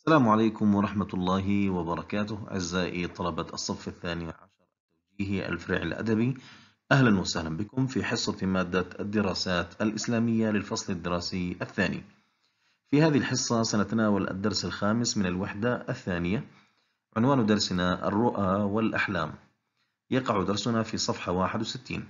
السلام عليكم ورحمة الله وبركاته. أعزائي طلبة الصف الثاني عشر التوجيهي الفرع الأدبي، أهلا وسهلا بكم في حصة مادة الدراسات الإسلامية للفصل الدراسي الثاني. في هذه الحصة سنتناول الدرس الخامس من الوحدة الثانية. عنوان درسنا الرؤى والأحلام. يقع درسنا في صفحة 61.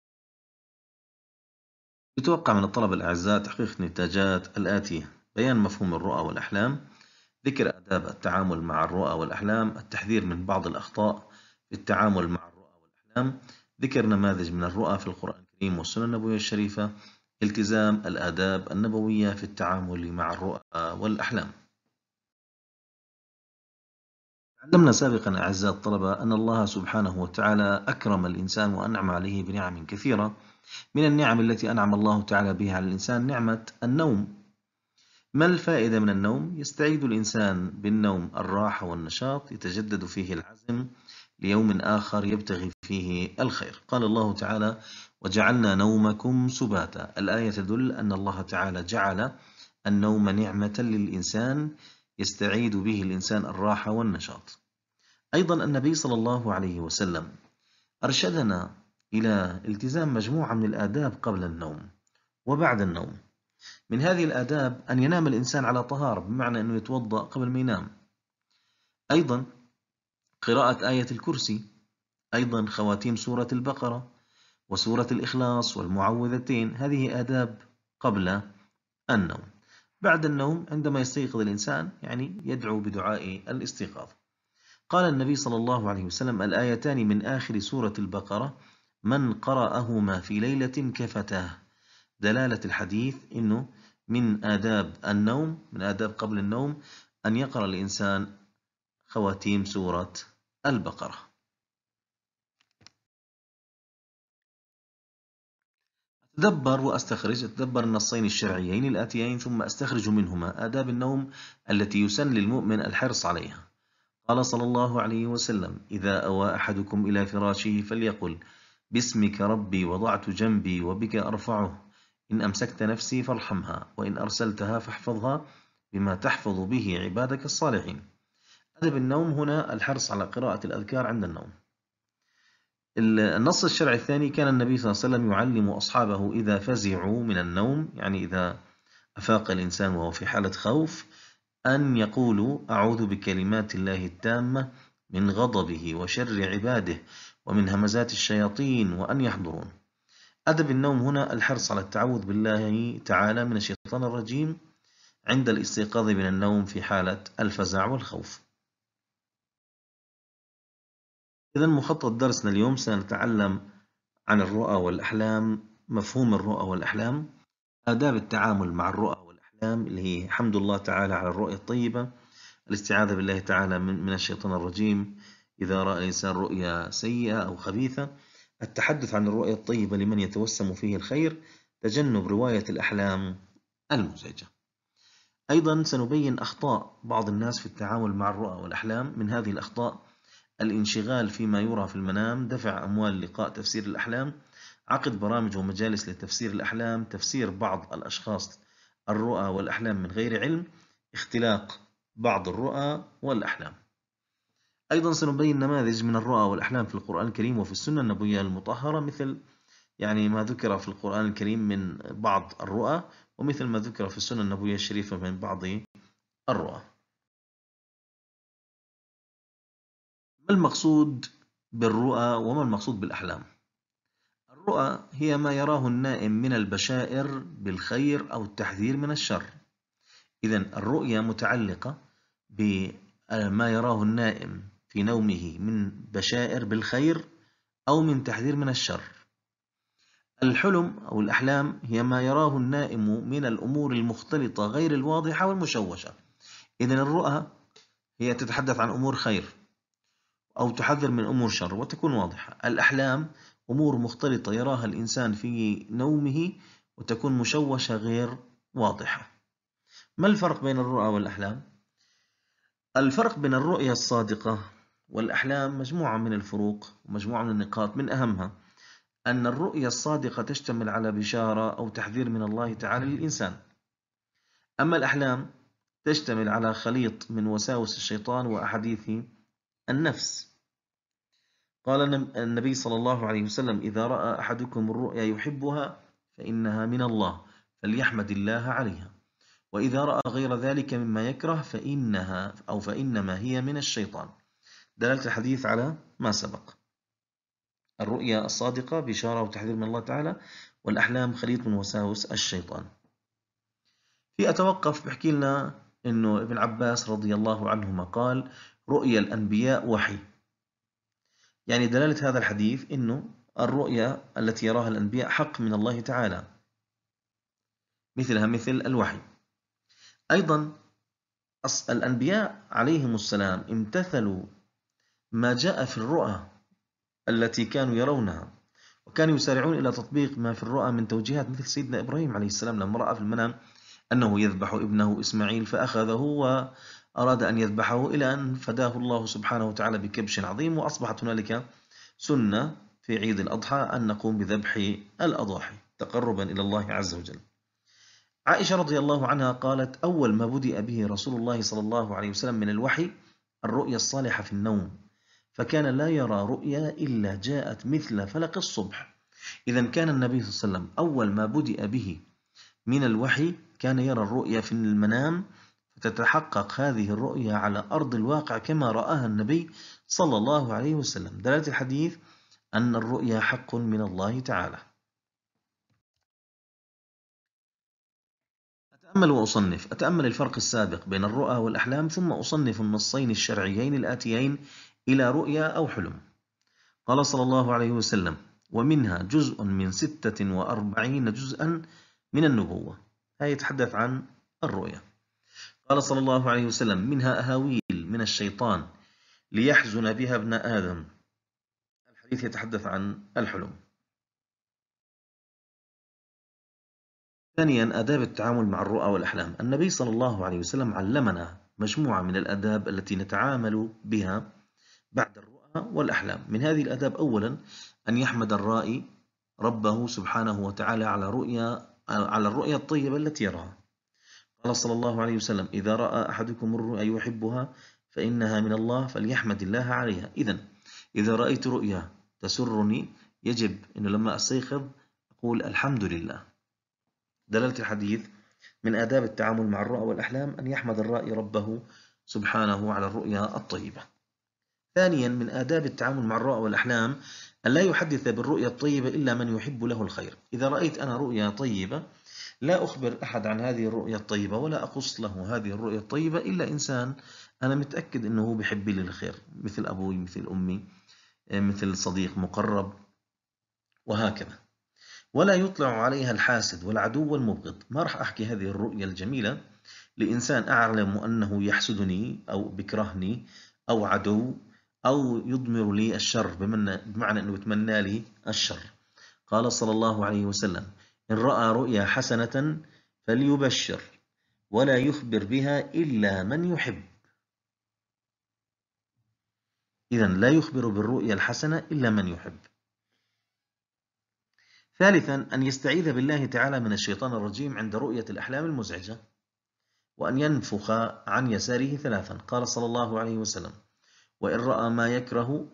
يتوقع من الطلبة الأعزاء تحقيق النتاجات الآتية: بيان مفهوم الرؤى والأحلام، ذكر آداب التعامل مع الرؤى والأحلام، التحذير من بعض الأخطاء في التعامل مع الرؤى والأحلام، ذكر نماذج من الرؤى في القرآن الكريم والسنة النبوية الشريفة، التزام الآداب النبوية في التعامل مع الرؤى والأحلام. علمنا سابقا أعزائي الطلبة أن الله سبحانه وتعالى أكرم الإنسان وأنعم عليه بنعم كثيرة. من النعم التي أنعم الله تعالى بها على الإنسان نعمة النوم. ما الفائدة من النوم؟ يستعيد الإنسان بالنوم الراحة والنشاط، يتجدد فيه العزم ليوم آخر يبتغي فيه الخير. قال الله تعالى: وجعلنا نومكم سباتا. الآية تدل أن الله تعالى جعل النوم نعمة للإنسان يستعيد به الإنسان الراحة والنشاط. أيضا النبي صلى الله عليه وسلم أرشدنا إلى التزام مجموعة من الآداب قبل النوم وبعد النوم. من هذه الآداب أن ينام الإنسان على طهارة، بمعنى أنه يتوضأ قبل ما ينام. أيضا قراءة آية الكرسي، أيضا خواتيم سورة البقرة وسورة الإخلاص والمعوذتين. هذه آداب قبل النوم. بعد النوم عندما يستيقظ الإنسان يدعو بدعاء الاستيقاظ. قال النبي صلى الله عليه وسلم: الآيتان من آخر سورة البقرة من قرأهما في ليلة كفتاه. دلالة الحديث أنه من آداب النوم، من آداب قبل النوم، أن يقرأ الإنسان خواتيم سورة البقرة. أتدبر النصين الشرعيين الآتيين ثم أستخرج منهما آداب النوم التي يسن للمؤمن الحرص عليها. قال صلى الله عليه وسلم: إذا أوى أحدكم إلى فراشه فليقل: باسمك ربي وضعت جنبي وبك أرفعه، إن أمسكت نفسي فارحمها، وإن أرسلتها فاحفظها، بما تحفظ به عبادك الصالحين. أدب النوم هنا الحرص على قراءة الأذكار عند النوم. النص الشرعي الثاني: كان النبي صلى الله عليه وسلم يعلم أصحابه إذا فزعوا من النوم، إذا أفاق الإنسان وهو في حالة خوف، أن يقولوا: أعوذ بكلمات الله التامة من غضبه وشر عباده ومن همزات الشياطين وأن يحضرون. أدب النوم هنا الحرص على التعوذ بالله تعالى من الشيطان الرجيم عند الاستيقاظ من النوم في حالة الفزع والخوف. إذا مخطط درسنا اليوم سنتعلم عن الرؤى والأحلام، مفهوم الرؤى والأحلام، آداب التعامل مع الرؤى والأحلام اللي هي حمد الله تعالى على الرؤيا الطيبة، الاستعاذة بالله تعالى من الشيطان الرجيم إذا رأى الإنسان رؤيا سيئة أو خبيثة، التحدث عن الرؤيا الطيبة لمن يتوسم فيه الخير، تجنب رواية الأحلام المزعجة. أيضا سنبين أخطاء بعض الناس في التعامل مع الرؤى والأحلام. من هذه الأخطاء: الانشغال فيما يرى في المنام، دفع أموال لقاء تفسير الأحلام، عقد برامج ومجالس لتفسير الأحلام، تفسير بعض الأشخاص الرؤى والأحلام من غير علم، اختلاق بعض الرؤى والأحلام. أيضا سنبين نماذج من الرؤى والأحلام في القرآن الكريم وفي السنة النبوية المطهرة، مثل ما ذكر في القرآن الكريم من بعض الرؤى، ومثل ما ذكر في السنة النبوية الشريفة من بعض الرؤى. ما المقصود بالرؤى وما المقصود بالأحلام؟ الرؤى هي ما يراه النائم من البشائر بالخير أو التحذير من الشر. إذن الرؤيا متعلقة بما يراه النائم في نومه من بشائر بالخير أو من تحذير من الشر. الحلم أو الأحلام هي ما يراه النائم من الأمور المختلطة غير الواضحة والمشوشة. إذن الرؤى هي تتحدث عن أمور خير أو تحذر من أمور شر وتكون واضحة. الأحلام أمور مختلطة يراها الإنسان في نومه وتكون مشوشة غير واضحة. ما الفرق بين الرؤى والأحلام؟ الفرق بين الرؤيا الصادقة والأحلام مجموعة من الفروق ومجموعة من النقاط. من أهمها أن الرؤيا الصادقة تشتمل على بشارة أو تحذير من الله تعالى للإنسان. أما الأحلام تشتمل على خليط من وساوس الشيطان وأحاديث النفس. قال النبي صلى الله عليه وسلم: إذا رأى أحدكم الرؤيا يحبها فإنها من الله فليحمد الله عليها، وإذا رأى غير ذلك مما يكره فإنما هي من الشيطان. دلالة الحديث على ما سبق: الرؤيا الصادقة بشارة وتحذير من الله تعالى، والأحلام خليط من وساوس الشيطان. في أتوقف بحكي لنا إنه ابن عباس رضي الله عنهما قال: رؤيا الأنبياء وحي. يعني دلالة هذا الحديث إنه الرؤيا التي يراها الأنبياء حق من الله تعالى، مثلها مثل الوحي. أيضا الأنبياء عليهم السلام امتثلوا ما جاء في الرؤى التي كانوا يرونها، وكانوا يسارعون إلى تطبيق ما في الرؤى من توجيهات، مثل سيدنا إبراهيم عليه السلام لما رأى في المنام أنه يذبح ابنه إسماعيل فأخذه وأراد أن يذبحه، إلى أن فداه الله سبحانه وتعالى بكبش عظيم، وأصبحت هنالك سنة في عيد الأضحى أن نقوم بذبح الأضاحي تقربا إلى الله عز وجل. عائشة رضي الله عنها قالت: أول ما بدأ به رسول الله صلى الله عليه وسلم من الوحي الرؤيا الصالحة في النوم، فكان لا يرى رؤيا إلا جاءت مثل فلق الصبح. إذا كان النبي صلى الله عليه وسلم أول ما بدأ به من الوحي كان يرى الرؤيا في المنام، فتتحقق هذه الرؤيا على أرض الواقع كما رآها النبي صلى الله عليه وسلم. دلالة الحديث أن الرؤيا حق من الله تعالى. أتأمل الفرق السابق بين الرؤى والأحلام، ثم أصنف النصين الشرعيين الآتيين إلى رؤيا أو حلم. قال صلى الله عليه وسلم: ومنها جزء من 46 جزءا من النبوة. هذا يتحدث عن الرؤيا. قال صلى الله عليه وسلم: منها أهاويل من الشيطان ليحزن بها ابن آدم. الحديث يتحدث عن الحلم. ثانيا، آداب التعامل مع الرؤى والأحلام. النبي صلى الله عليه وسلم علمنا مجموعة من الآداب التي نتعامل بها بعد الرؤى والأحلام. من هذه الآداب: أولا، أن يحمد الرائي ربه سبحانه وتعالى على الرؤيا الطيبة التي يراها. قال صلى الله عليه وسلم: إذا رأى أحدكم الرؤيا يحبها فإنها من الله فليحمد الله عليها. إذا رأيت رؤيا تسرني يجب أنه لما أستيقظ أقول الحمد لله. دلالة الحديث: من آداب التعامل مع الرؤى والأحلام أن يحمد الرائي ربه سبحانه على الرؤيا الطيبة. ثانيا، من آداب التعامل مع الرؤى والأحلام أن لا يحدث بالرؤيا الطيبة إلا من يحب له الخير. إذا رأيت أنا رؤيا طيبة لا أخبر أحد عن هذه الرؤيا الطيبة، ولا أقص له هذه الرؤيا الطيبة إلا إنسان أنا متأكد أنه بيحب لي الخير، مثل أبوي، مثل أمي، مثل صديق مقرب، وهكذا. ولا يطلع عليها الحاسد والعدو والمبغض. ما راح أحكي هذه الرؤيا الجميلة لإنسان أعلم أنه يحسدني أو بكرهني أو عدو أو يضمر لي الشر، بمعنى أنه يتمنى لي الشر. قال صلى الله عليه وسلم: إن رأى رؤيا حسنة فليبشر ولا يخبر بها إلا من يحب. إذن لا يخبر بالرؤيا الحسنة إلا من يحب. ثالثا، أن يستعيذ بالله تعالى من الشيطان الرجيم عند رؤية الأحلام المزعجة، وأن ينفخ عن يساره 3. قال صلى الله عليه وسلم: وإن رأى ما يكره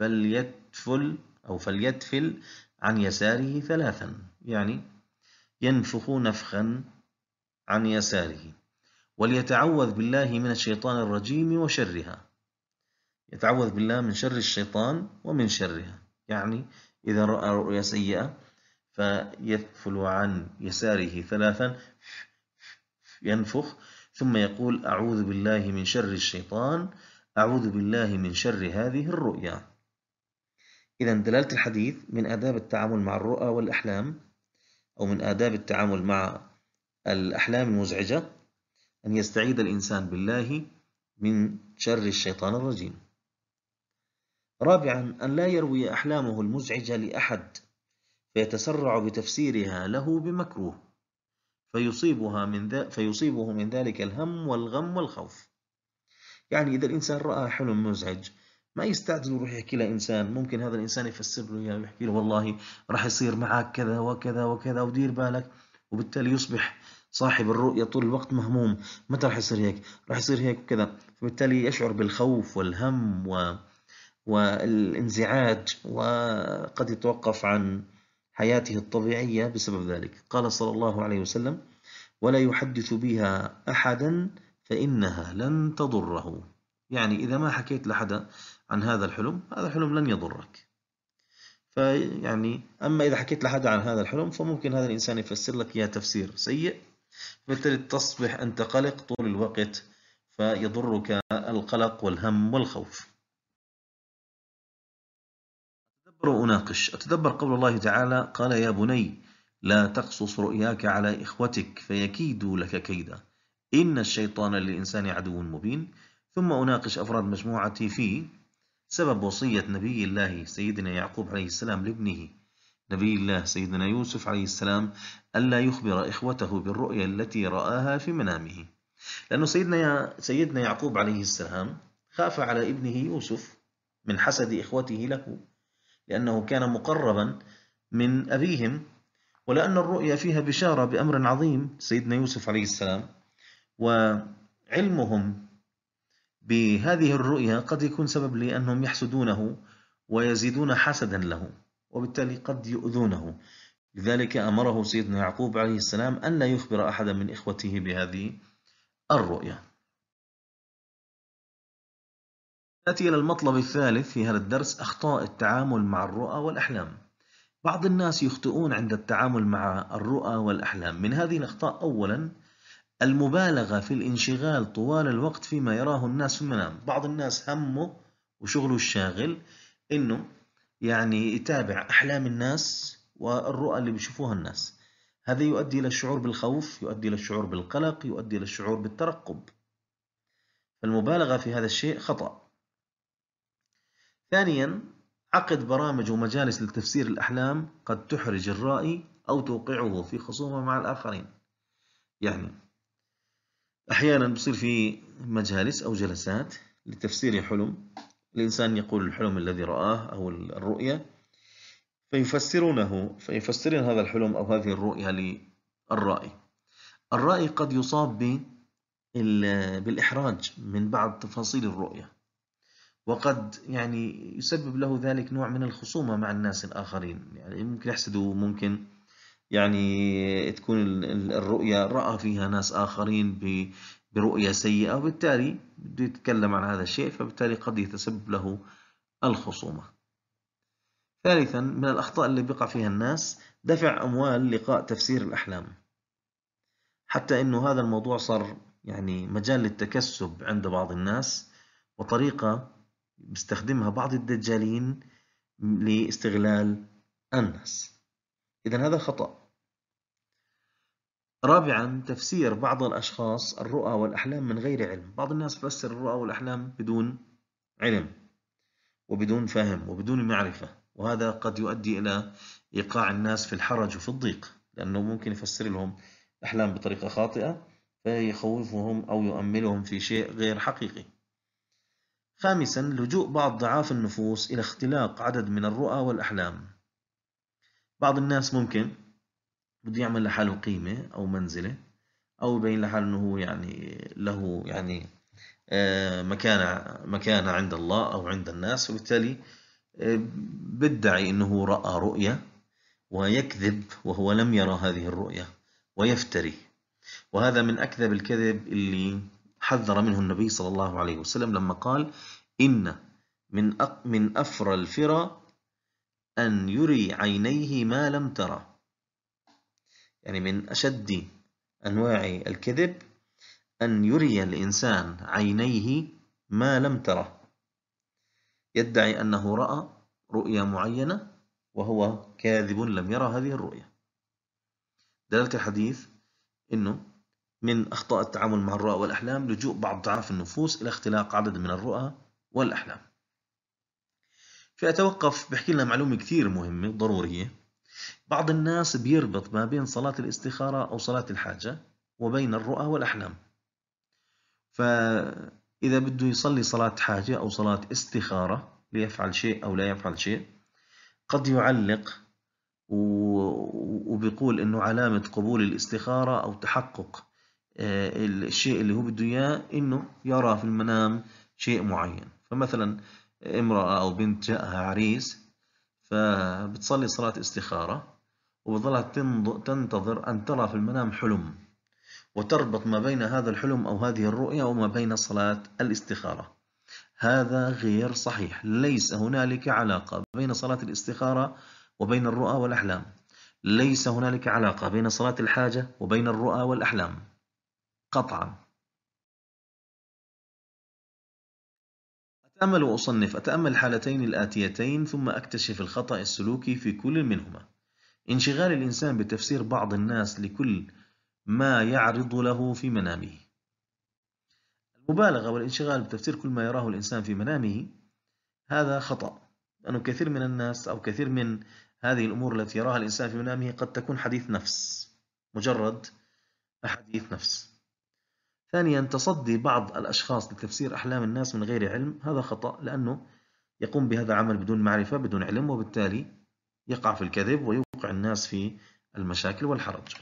فليتفل عن يساره 3، يعني ينفخ نفخا عن يساره. وليتعوذ بالله من الشيطان الرجيم وشرها. يتعوذ بالله من شر الشيطان ومن شرها، يعني إذا رأى رؤيا سيئة فيتفل عن يساره 3، ينفخ، ثم يقول: أعوذ بالله من شر الشيطان، أعوذ بالله من شر هذه الرؤيا. إذن دلالة الحديث: من آداب التعامل مع الرؤى والأحلام، أو من آداب التعامل مع الأحلام المزعجة، أن يستعيذ الإنسان بالله من شر الشيطان الرجيم. رابعا، أن لا يروي أحلامه المزعجة لأحد فيتسرع بتفسيرها له بمكروه فيصيبه من ذلك الهم والغم والخوف. يعني إذا الإنسان رأى حلم مزعج ما يستعجل ويروح يحكي لإنسان، ممكن هذا الإنسان يفسر له إياه ويحكي له والله راح يصير معك كذا وكذا وكذا ودير بالك، وبالتالي يصبح صاحب الرؤية طول الوقت مهموم، متى راح يصير هيك؟ راح يصير هيك وكذا، فبالتالي يشعر بالخوف والهم والانزعاج، وقد يتوقف عن حياته الطبيعية بسبب ذلك. قال صلى الله عليه وسلم: ولا يحدث بها أحدا فإنها لن تضره. يعني إذا ما حكيت لحدا عن هذا الحلم، هذا الحلم لن يضرك. فيعني أما إذا حكيت لحدا عن هذا الحلم، فممكن هذا الإنسان يفسر لك إياه تفسير سيء، بالتالي تصبح أنت قلق طول الوقت، فيضرك القلق والهم والخوف. أتدبر قول الله تعالى: قال يا بني لا تقصص رؤياك على إخوتك فيكيدوا لك كيدا إن الشيطان للإنسان عدو مبين. ثم أناقش أفراد مجموعتي في سبب وصية نبي الله سيدنا يعقوب عليه السلام لابنه نبي الله سيدنا يوسف عليه السلام ألا يخبر إخوته بالرؤيا التي رآها في منامه، لأنه سيدنا يعقوب عليه السلام خاف على ابنه يوسف من حسد إخوته له، لأنه كان مقربا من أبيهم، ولأن الرؤيا فيها بشارة بأمر عظيم سيدنا يوسف عليه السلام، وعلمهم بهذه الرؤيا قد يكون سبب لأنهم يحسدونه ويزيدون حسدا له، وبالتالي قد يؤذونه. لذلك أمره سيدنا يعقوب عليه السلام أن لا يخبر أحدا من إخوته بهذه الرؤيا. نأتي إلى المطلب الثالث في هذا الدرس: أخطاء التعامل مع الرؤى والأحلام. بعض الناس يخطئون عند التعامل مع الرؤى والأحلام. من هذه الأخطاء: أولا، المبالغة في الانشغال طوال الوقت فيما يراه الناس في المنام. بعض الناس همه وشغله الشاغل إنه يعني يتابع أحلام الناس والرؤى اللي بيشوفوها الناس. هذا يؤدي إلى الشعور بالخوف، يؤدي إلى الشعور بالقلق، يؤدي إلى الشعور بالترقب. فالمبالغة في هذا الشيء خطأ. ثانيا، عقد برامج ومجالس لتفسير الأحلام قد تحرج الرائي أو توقعه في خصومة مع الآخرين. يعني أحيانا بصير في مجالس أو جلسات لتفسير حلم، الإنسان يقول الحلم الذي رآه أو الرؤية، فيفسرون هذا الحلم أو هذه الرؤية للرائي. الرائي قد يصاب بالإحراج من بعض تفاصيل الرؤية، وقد يعني يسبب له ذلك نوع من الخصومة مع الناس الآخرين. يعني ممكن يحسدوا، ممكن يعني تكون الرؤية رأى فيها ناس آخرين برؤية سيئة، وبالتالي بده يتكلم عن هذا الشيء، فبالتالي قد يتسبب له الخصومة. ثالثا، من الأخطاء اللي بيقع فيها الناس: دفع أموال لقاء تفسير الأحلام، حتى إنه هذا الموضوع صار يعني مجال للتكسب عند بعض الناس، وطريقة بيستخدمها بعض الدجالين لاستغلال الناس. إذن هذا خطأ. رابعا، تفسير بعض الأشخاص الرؤى والأحلام من غير علم. بعض الناس تفسر الرؤى والأحلام بدون علم وبدون فهم وبدون معرفة، وهذا قد يؤدي إلى إيقاع الناس في الحرج وفي الضيق، لأنه ممكن يفسر لهم الأحلام بطريقة خاطئة فيخوفهم أو يؤملهم في شيء غير حقيقي. خامسا، لجوء بعض ضعاف النفوس إلى اختلاق عدد من الرؤى والأحلام. بعض الناس ممكن بده يعمل لحاله قيمة أو منزلة، أو يبين لحاله أنه هو يعني له يعني مكانة عند الله أو عند الناس، وبالتالي بدعي أنه رأى رؤية ويكذب وهو لم يرى هذه الرؤية ويفتري. وهذا من أكذب الكذب اللي حذر منه النبي صلى الله عليه وسلم لما قال: إن من أفرى الفرى أن يري عينيه ما لم ترى. يعني من أشد أنواع الكذب أن يري الإنسان عينيه ما لم تره، يدعي أنه رأى رؤيا معينة وهو كاذب لم يرى هذه الرؤيا. دلالة الحديث أنه من أخطاء التعامل مع الرؤى والأحلام لجوء بعض ضعاف النفوس إلى اختلاق عدد من الرؤى والأحلام. فأتوقف بحكي لنا معلومة كثير مهمة ضرورية. بعض الناس بيربط ما بين صلاة الاستخارة أو صلاة الحاجة وبين الرؤى والأحلام، فإذا بده يصلي صلاة حاجة أو صلاة استخارة ليفعل شيء أو لا يفعل شيء، قد يعلق وبيقول إنه علامة قبول الاستخارة أو تحقق الشيء اللي هو بده إياه إنه يرى في المنام شيء معين. فمثلا امرأة أو بنت جاءها عريس، فبتصلي صلاة استخارة وبظلها تنتظر أن ترى في المنام حلم، وتربط ما بين هذا الحلم أو هذه الرؤية وما بين صلاة الاستخارة. هذا غير صحيح، ليس هنالك علاقة بين صلاة الاستخارة وبين الرؤى والأحلام، ليس هنالك علاقة بين صلاة الحاجة وبين الرؤى والأحلام قطعا. أتأمل وأصنف، أتأمل الحالتين الآتيتين ثم أكتشف الخطأ السلوكي في كل منهما. انشغال الإنسان بتفسير بعض الناس لكل ما يعرض له في منامه. المبالغة والانشغال بتفسير كل ما يراه الإنسان في منامه هذا خطأ، لأنه كثير من الناس أو كثير من هذه الأمور التي يراها الإنسان في منامه قد تكون حديث نفس، مجرد أحاديث نفس. ثانيا، تصدي بعض الأشخاص لتفسير أحلام الناس من غير علم، هذا خطأ، لأنه يقوم بهذا عمل بدون معرفة بدون علم، وبالتالي يقع في الكذب ويوقع الناس في المشاكل والحرج.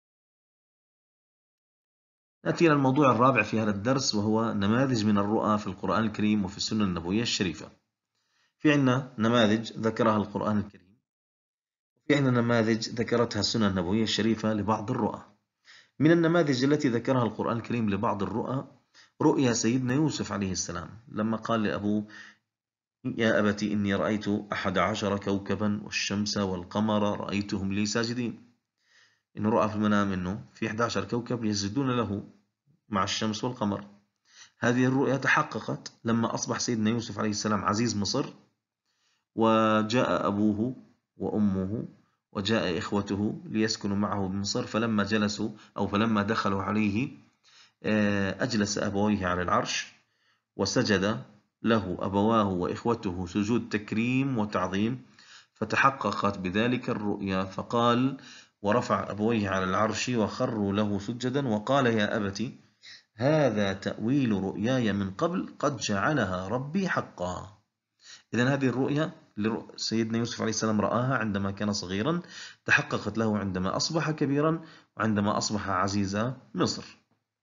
نأتي إلى الموضوع الرابع في هذا الدرس، وهو نماذج من الرؤى في القرآن الكريم وفي السنة النبوية الشريفة. في عندنا نماذج ذكرها القرآن الكريم، وفي عندنا نماذج ذكرتها السنة النبوية الشريفة لبعض الرؤى. من النماذج التي ذكرها القرآن الكريم لبعض الرؤى رؤيا سيدنا يوسف عليه السلام لما قال لأبوه: يا أبت إني رأيت 11 كوكبا والشمس والقمر رأيتهم لي ساجدين. إنه رأى في المنام إنه في 11 كوكب يسجدون له مع الشمس والقمر. هذه الرؤيا تحققت لما أصبح سيدنا يوسف عليه السلام عزيز مصر، وجاء أبوه وأمه وجاء إخوته ليسكنوا معه بمصر. فلما جلسوا أو فلما دخلوا عليه أجلس أبويه على العرش وسجد له أبواه وإخوته سجود تكريم وتعظيم، فتحققت بذلك الرؤيا. فقال: ورفع أبويه على العرش وخروا له سجدا وقال: يا أبت هذا تأويل رؤياي من قبل قد جعلها ربي حقا. إذن هذه الرؤيا سيدنا يوسف عليه السلام رآها عندما كان صغيرا، تحققت له عندما أصبح كبيرا وعندما أصبح عزيز مصر.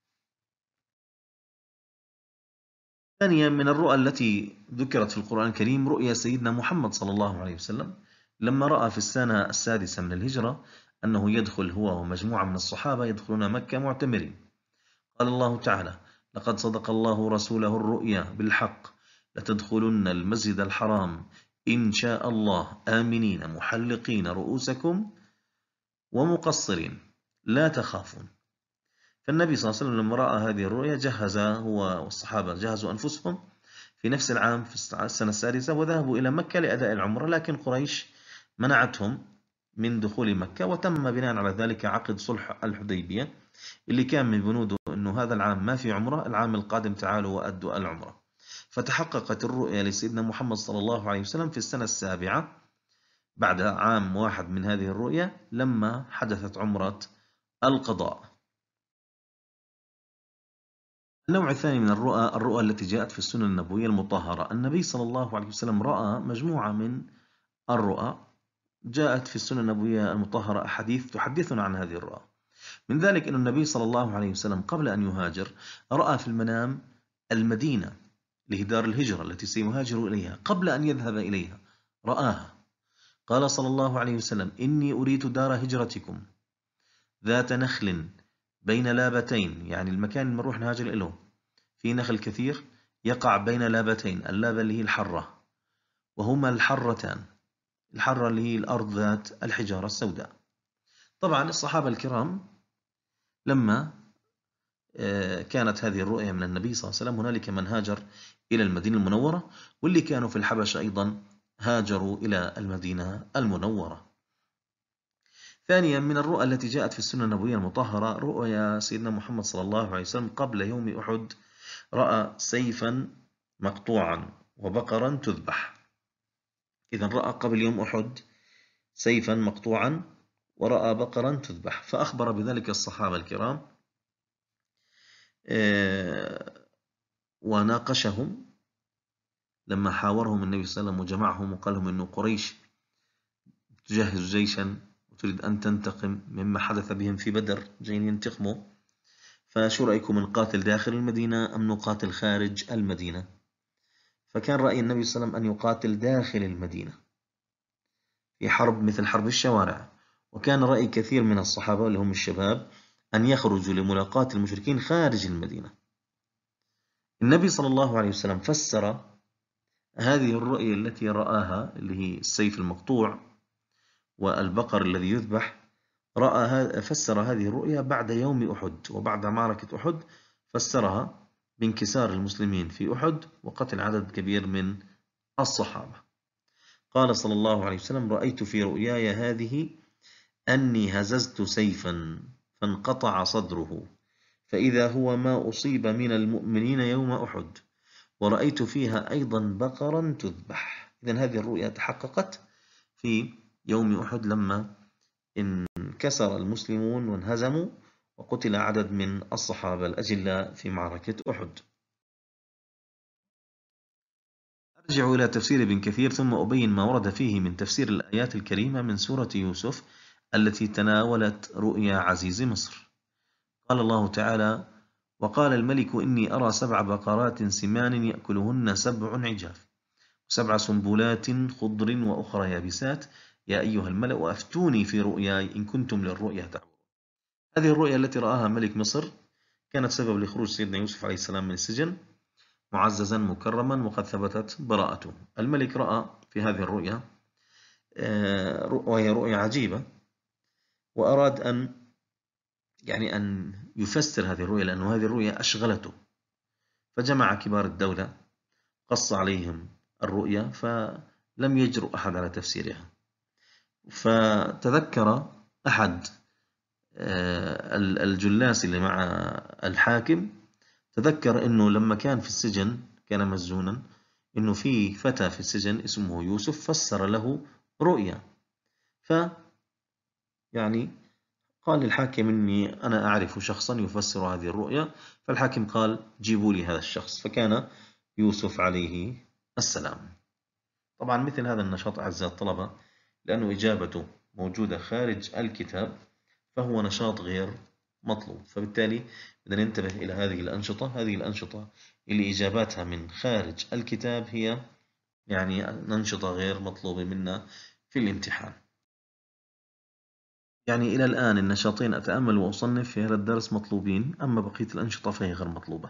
ثانيا، من الرؤى التي ذكرت في القرآن الكريم رؤيا سيدنا محمد صلى الله عليه وسلم لما رأى في السنة السادسة من الهجرة أنه يدخل هو ومجموعة من الصحابة يدخلون مكة معتمرين. قال الله تعالى: لقد صدق الله رسوله الرؤيا بالحق لتدخلن المسجد الحرام إن شاء الله آمنين محلقين رؤوسكم ومقصرين لا تخافون. فالنبي صلى الله عليه وسلم لما رأى هذه الرؤيا جهز هو والصحابة جهزوا أنفسهم في نفس العام في السنة السادسة وذهبوا إلى مكة لأداء العمرة، لكن قريش منعتهم من دخول مكة، وتم بناء على ذلك عقد صلح الحديبية اللي كان من بنوده أنه هذا العام ما في عمرة، العام القادم تعالوا وأدوا العمرة. فتحققت الرؤيا لسيدنا محمد صلى الله عليه وسلم في السنة السابعة بعد عام واحد من هذه الرؤيا لما حدثت عمرة القضاء. النوع الثاني من الرؤى التي جاءت في السنن النبوية المطهرة. النبي صلى الله عليه وسلم رأى مجموعة من الرؤى جاءت في السنن النبوية المطهرة أحاديث تحدثنا عن هذه الرؤى. من ذلك أن النبي صلى الله عليه وسلم قبل أن يهاجر رأى في المنام المدينة لدار الهجرة التي سيهاجر إليها. قبل أن يذهب إليها رآها. قال صلى الله عليه وسلم: إني أريد دار هجرتكم ذات نخل بين لابتين، يعني المكان اللي نروح نهاجر إليه في نخل كثير يقع بين لابتين، اللابة اللي هي الحرة، وهما الحرتان، الحرة اللي هي الأرض ذات الحجارة السوداء. طبعا الصحابة الكرام لما كانت هذه الرؤيا من النبي صلى الله عليه وسلم هنالك من هاجر إلى المدينة المنورة، واللي كانوا في الحبشة أيضا هاجروا إلى المدينة المنورة. ثانيا، من الرؤى التي جاءت في السنة النبوية المطهرة رؤيا سيدنا محمد صلى الله عليه وسلم قبل يوم أحد. رأى سيفا مقطوعا وبقرا تذبح. إذن رأى قبل يوم أحد سيفا مقطوعا ورأى بقرا تذبح، فأخبر بذلك الصحابة الكرام وناقشهم لما حاورهم النبي صلى الله عليه وسلم وجمعهم وقال لهم أنه قريش تجهز جيشا وتريد أن تنتقم مما حدث بهم في بدر، جايين ينتقموا، فشو رأيكم نقاتل داخل المدينة أم نقاتل خارج المدينة؟ فكان رأي النبي صلى الله عليه وسلم أن يقاتل داخل المدينة في حرب مثل حرب الشوارع، وكان رأي كثير من الصحابة اللي هم الشباب أن يخرجوا لملاقاة المشركين خارج المدينة. النبي صلى الله عليه وسلم فسر هذه الرؤية التي رآها، اللي هي السيف المقطوع والبقر الذي يذبح، فسر هذه الرؤيا بعد يوم أحد وبعد معركة أحد، فسرها بانكسار المسلمين في أحد وقتل عدد كبير من الصحابة. قال صلى الله عليه وسلم: رأيت في رؤياي هذه أني هززت سيفا فانقطع صدره، فإذا هو ما أصيب من المؤمنين يوم أحد، ورأيت فيها أيضا بقرا تذبح. إذن هذه الرؤيا تحققت في يوم أحد لما انكسر المسلمون وانهزموا وقتل عدد من الصحابة الأجلاء في معركة أحد. أرجع إلى تفسير ابن كثير ثم أبين ما ورد فيه من تفسير الآيات الكريمة من سورة يوسف التي تناولت رؤيا عزيز مصر. قال الله تعالى: وقال الملك إني أرى 7 بقرات سمان يأكلهن 7 عجاف و7 سنبلات خضر وأخرى يابسات يا أيها الملأ أفتوني في رؤياي إن كنتم للرؤيا تعبرون. هذه الرؤيا التي رآها ملك مصر كانت سبب لخروج سيدنا يوسف عليه السلام من السجن معززا مكرما وقد ثبتت براءته. الملك رأى في هذه الرؤيا وهي رؤيا عجيبة، وأراد أن يفسر هذه الرؤيا، لأن هذه الرؤيا أشغلته، فجمع كبار الدولة قص عليهم الرؤيا فلم يجرؤ أحد على تفسيرها. فتذكر أحد الجلاس اللي مع الحاكم، تذكر أنه لما كان في السجن كان مسجونا، أنه في فتى في السجن اسمه يوسف فسر له رؤيا، قال للحاكم إني أنا أعرف شخصا يفسر هذه الرؤيا، فالحاكم قال: جيبوا لي هذا الشخص، فكان يوسف عليه السلام. طبعا مثل هذا النشاط أعزائي الطلبة لأنه إجابته موجودة خارج الكتاب فهو نشاط غير مطلوب، فبالتالي بدنا ننتبه إلى هذه الأنشطة اللي إجاباتها من خارج الكتاب هي أنشطة غير مطلوبة منا في الامتحان. إلى الآن النشاطين أتأمل وأصنف في هذا الدرس مطلوبين، أما بقية الأنشطة فهي غير مطلوبة.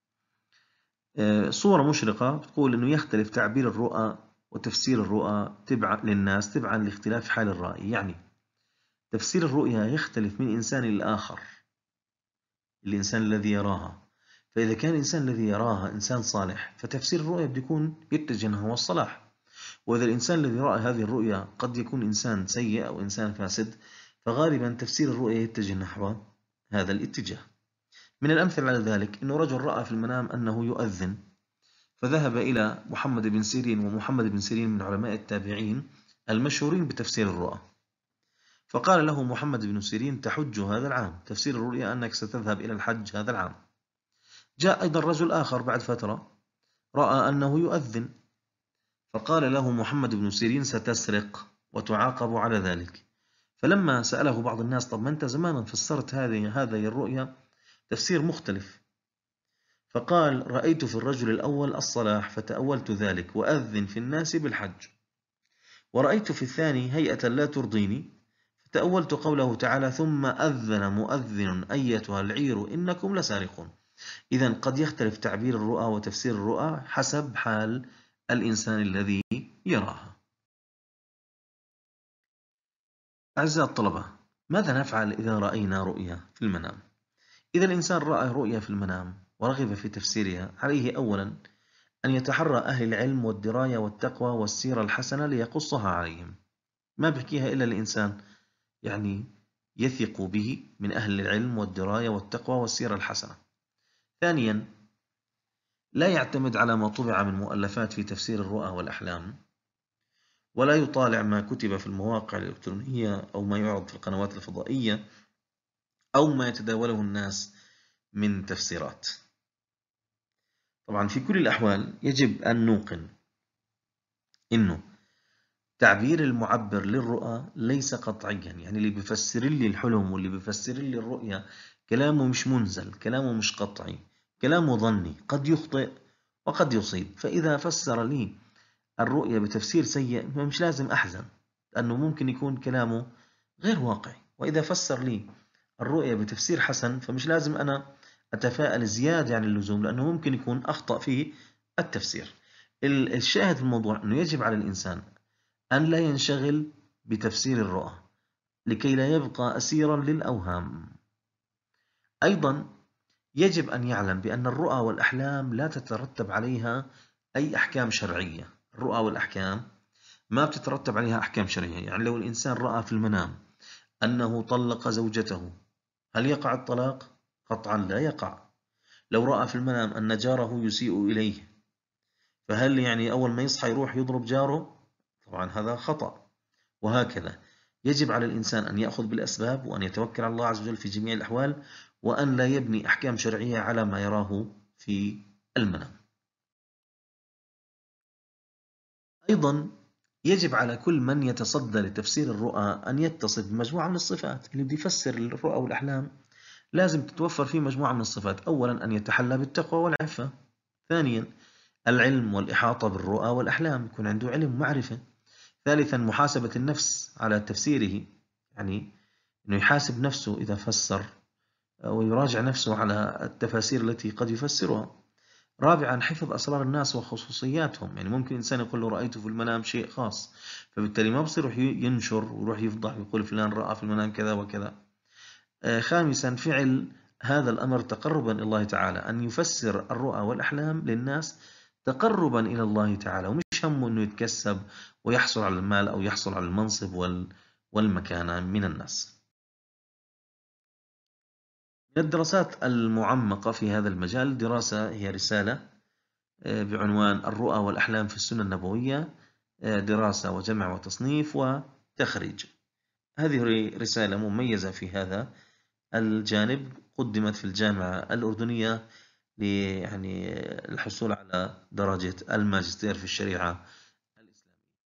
صورة مشرقة بتقول أنه يختلف تعبير الرؤى وتفسير الرؤى للناس تبعا لاختلاف حال الرائي. تفسير الرؤيا يختلف من إنسان لآخر، الإنسان الذي يراها، فإذا كان الإنسان الذي يراها إنسان صالح فتفسير الرؤيا بده يكون يتجه نحو الصلاح، وإذا الإنسان الذي رأى هذه الرؤيا قد يكون إنسان سيء أو إنسان فاسد، فغالبا تفسير الرؤيا يتجه نحو هذا الاتجاه. من الأمثلة على ذلك أنه رجل رأى في المنام أنه يؤذن، فذهب إلى محمد بن سيرين، ومحمد بن سيرين من علماء التابعين المشهورين بتفسير الرؤى، فقال له محمد بن سيرين: تحج هذا العام، تفسير الرؤيا أنك ستذهب إلى الحج هذا العام. جاء أيضا رجل آخر بعد فترة رأى أنه يؤذن، فقال له محمد بن سيرين: ستسرق وتعاقب على ذلك. فلما سأله بعض الناس: طب ما أنت زمانا فسرت هذه الرؤيا تفسير مختلف، فقال: رأيت في الرجل الأول الصلاح فتأولت ذلك وأذن في الناس بالحج، ورأيت في الثاني هيئة لا ترضيني فتأولت قوله تعالى: ثم أذن مؤذن أيتها العير إنكم لسارقون. إذن قد يختلف تعبير الرؤى وتفسير الرؤى حسب حال الإنسان الذي يراها. أعزائي الطلبة، ماذا نفعل إذا رأينا رؤيا في المنام؟ إذا الإنسان رأى رؤيا في المنام ورغب في تفسيرها، عليه أولا أن يتحرى أهل العلم والدراية والتقوى والسيرة الحسنة ليقصها عليهم، ما بحكيها إلا الإنسان يثق به من أهل العلم والدراية والتقوى والسيرة الحسنة. ثانيا، لا يعتمد على ما طبع من مؤلفات في تفسير الرؤى والأحلام، ولا يطالع ما كتب في المواقع الإلكترونية أو ما يعرض في القنوات الفضائية أو ما يتداوله الناس من تفسيرات. طبعا في كل الأحوال يجب أن نوقن إنه التعبير المعبر للرؤى ليس قطعيا، يعني اللي بيفسر لي الحلم واللي بيفسر لي الرؤيا كلامه مش منزل، كلامه مش قطعي، كلامه ظني، قد يخطئ وقد يصيب. فإذا فسر لي الرؤيا بتفسير سيء فمش لازم أحزن، لأنه ممكن يكون كلامه غير واقعي. وإذا فسر لي الرؤيا بتفسير حسن فمش لازم أنا أتفائل زيادة عن اللزوم، لأنه ممكن يكون أخطأ في التفسير. الشاهد في الموضوع أنه يجب على الإنسان أن لا ينشغل بتفسير الرؤى لكي لا يبقى أسيرا للأوهام. أيضا يجب أن يعلم بأن الرؤى والأحلام لا تترتب عليها أي أحكام شرعية. الرؤى والأحكام ما بتترتب عليها أحكام شرعية. يعني لو الإنسان رأى في المنام أنه طلق زوجته، هل يقع الطلاق؟ قطعا لا يقع. لو رأى في المنام أن جاره يسيء إليه، فهل يعني أول ما يصحى يروح يضرب جاره؟ طبعا هذا خطأ. وهكذا يجب على الإنسان أن يأخذ بالأسباب وأن يتوكل على الله عز وجل في جميع الأحوال، وأن لا يبني أحكام شرعية على ما يراه في المنام. أيضا يجب على كل من يتصدى لتفسير الرؤى أن يتصف بمجموعة من الصفات. اللي بده يفسر الرؤى والأحلام لازم تتوفر فيه مجموعة من الصفات. أولا أن يتحلى بالتقوى والعفة. ثانيا العلم والإحاطة بالرؤى والأحلام، يكون عنده علم ومعرفة. ثالثا محاسبة النفس على تفسيره، يعني أنه يحاسب نفسه إذا فسر، ويراجع نفسه على التفاسير التي قد يفسرها. رابعا حفظ أسرار الناس وخصوصياتهم، يعني ممكن إنسان يقول له رأيته في المنام شيء خاص، فبالتالي ما بصير يروح ينشر ويروح يفضح ويقول فلان رأى في المنام كذا وكذا. خامسا فعل هذا الأمر تقربا إلى الله تعالى، أن يفسر الرؤى والأحلام للناس تقربا إلى الله تعالى، ومش همه أنه يتكسب ويحصل على المال أو يحصل على المنصب والمكانة من الناس. من الدراسات المعمقة في هذا المجال دراسة هي رسالة بعنوان الرؤى والأحلام في السنة النبوية، دراسة وجمع وتصنيف وتخريج. هذه رسالة مميزة في هذا الجانب، قدمت في الجامعة الأردنية يعني الحصول على درجة الماجستير في الشريعة الإسلامية.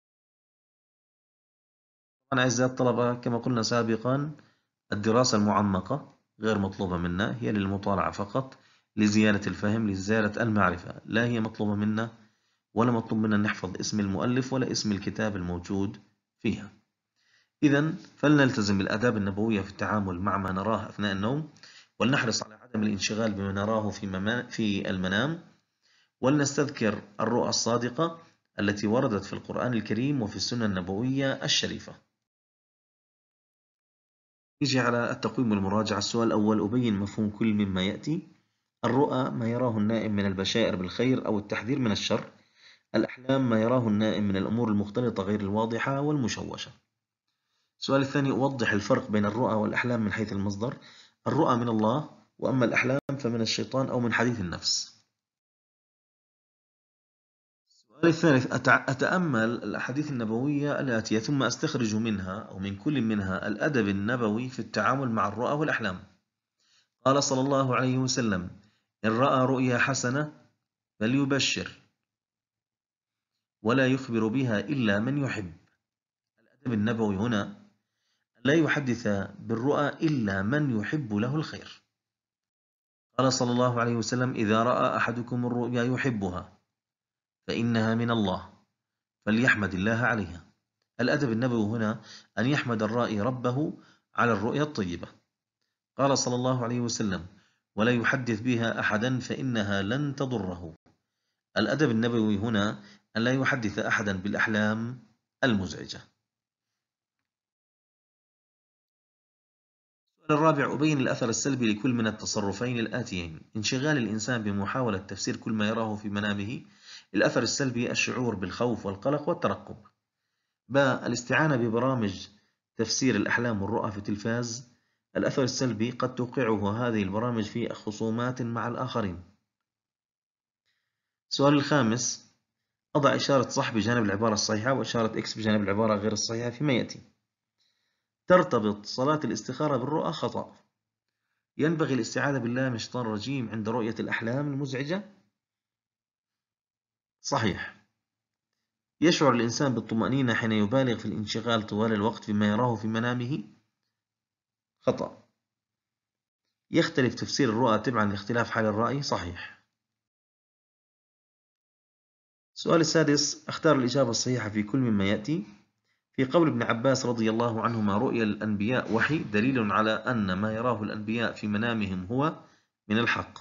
طبعا أعزائي الطلبة، كما قلنا سابقا الدراسة المعمقة غير مطلوبة منا، هي للمطالعة فقط، لزيادة الفهم، لزيادة المعرفة. لا هي مطلوبة منا ولا مطلوب منا نحفظ اسم المؤلف ولا اسم الكتاب الموجود فيها. إذن فلنلتزم بالآداب النبوية في التعامل مع ما نراه أثناء النوم، ولنحرص على عدم الانشغال بما نراه في المنام، ولنستذكر الرؤى الصادقة التي وردت في القرآن الكريم وفي السنة النبوية الشريفة. نيجي على التقويم والمراجعة. السؤال الأول: أبين مفهوم كل مما يأتي. الرؤى ما يراه النائم من البشائر بالخير أو التحذير من الشر. الأحلام ما يراه النائم من الأمور المختلطة غير الواضحة والمشوشة. السؤال الثاني: أوضح الفرق بين الرؤى والأحلام من حيث المصدر. الرؤى من الله، وأما الأحلام فمن الشيطان أو من حديث النفس. السؤال الثالث: أتأمل الأحاديث النبوية الآتية ثم أستخرج منها أو من كل منها الأدب النبوي في التعامل مع الرؤى والأحلام. قال صلى الله عليه وسلم: إن رأى رؤيا حسنة فليبشر ولا يخبر بها إلا من يحب. الأدب النبوي هنا لا يحدث بالرؤى إلا من يحب له الخير. قال صلى الله عليه وسلم: إذا رأى أحدكم الرؤيا يحبها فإنها من الله فليحمد الله عليها. الأدب النبوي هنا أن يحمد الرائي ربه على الرؤيا الطيبة. قال صلى الله عليه وسلم: ولا يحدث بها أحدا فإنها لن تضره. الأدب النبوي هنا أن لا يحدث أحدا بالأحلام المزعجة. السؤال الرابع: أبين الأثر السلبي لكل من التصرفين الآتيين. انشغال الإنسان بمحاولة تفسير كل ما يراه في منامه. الأثر السلبي: الشعور بالخوف والقلق والترقب. باء الاستعانة ببرامج تفسير الأحلام والرؤى في التلفاز. الأثر السلبي: قد توقعه هذه البرامج في خصومات مع الآخرين. السؤال الخامس: أضع إشارة صح بجانب العبارة الصحيحة وإشارة إكس بجانب العبارة غير الصحيحة فيما يأتي. ترتبط صلاة الاستخارة بالرؤى خطأ. ينبغي الاستعاذة بالله من الشيطان الرجيم عند رؤية الأحلام المزعجة. صحيح. يشعر الإنسان بالطمأنينة حين يبالغ في الانشغال طوال الوقت بما يراه في منامه؟ خطأ. يختلف تفسير الرؤى تبعا لاختلاف حال الرأي؟ صحيح. السؤال السادس، اختار الإجابة الصحيحة في كل مما يأتي. في قول ابن عباس رضي الله عنهما: رؤيا الأنبياء وحي دليل على أن ما يراه الأنبياء في منامهم هو من الحق.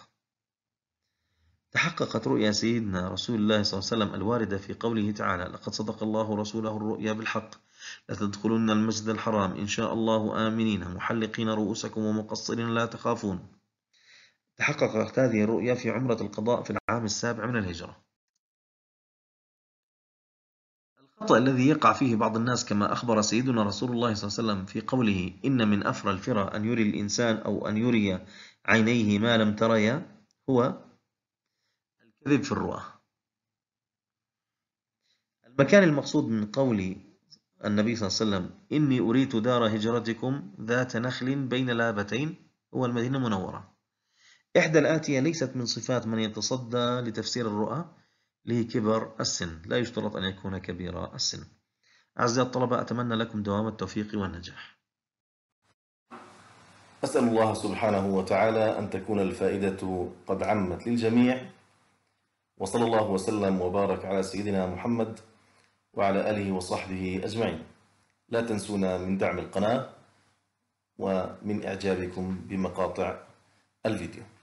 تحققت رؤيا سيدنا رسول الله صلى الله عليه وسلم الواردة في قوله تعالى: لقد صدق الله رسوله الرؤيا بالحق لتدخلن المسجد الحرام إن شاء الله آمنين محلقين رؤوسكم ومقصرين لا تخافون. تحققت هذه الرؤيا في عمرة القضاء في العام 7 من الهجرة. الخطأ الذي يقع فيه بعض الناس كما أخبر سيدنا رسول الله صلى الله عليه وسلم في قوله: إن من أفرى الفرى أن يري الإنسان أو أن يري عينيه ما لم تريا، هو الكذب في الرؤى. المكان المقصود من قول النبي صلى الله عليه وسلم: إني أريت دار هجرتكم ذات نخل بين لابتين، هو المدينة المنورة. إحدى الآتية ليست من صفات من يتصدى لتفسير الرؤى لكبر السن، لا يشترط أن يكون كبير السن. أعزائي الطلبة، أتمنى لكم دوام التوفيق والنجاح. أسأل الله سبحانه وتعالى أن تكون الفائدة قد عمت للجميع، وصلى الله وسلم وبارك على سيدنا محمد وعلى آله وصحبه أجمعين. لا تنسونا من دعم القناة ومن إعجابكم بمقاطع الفيديو.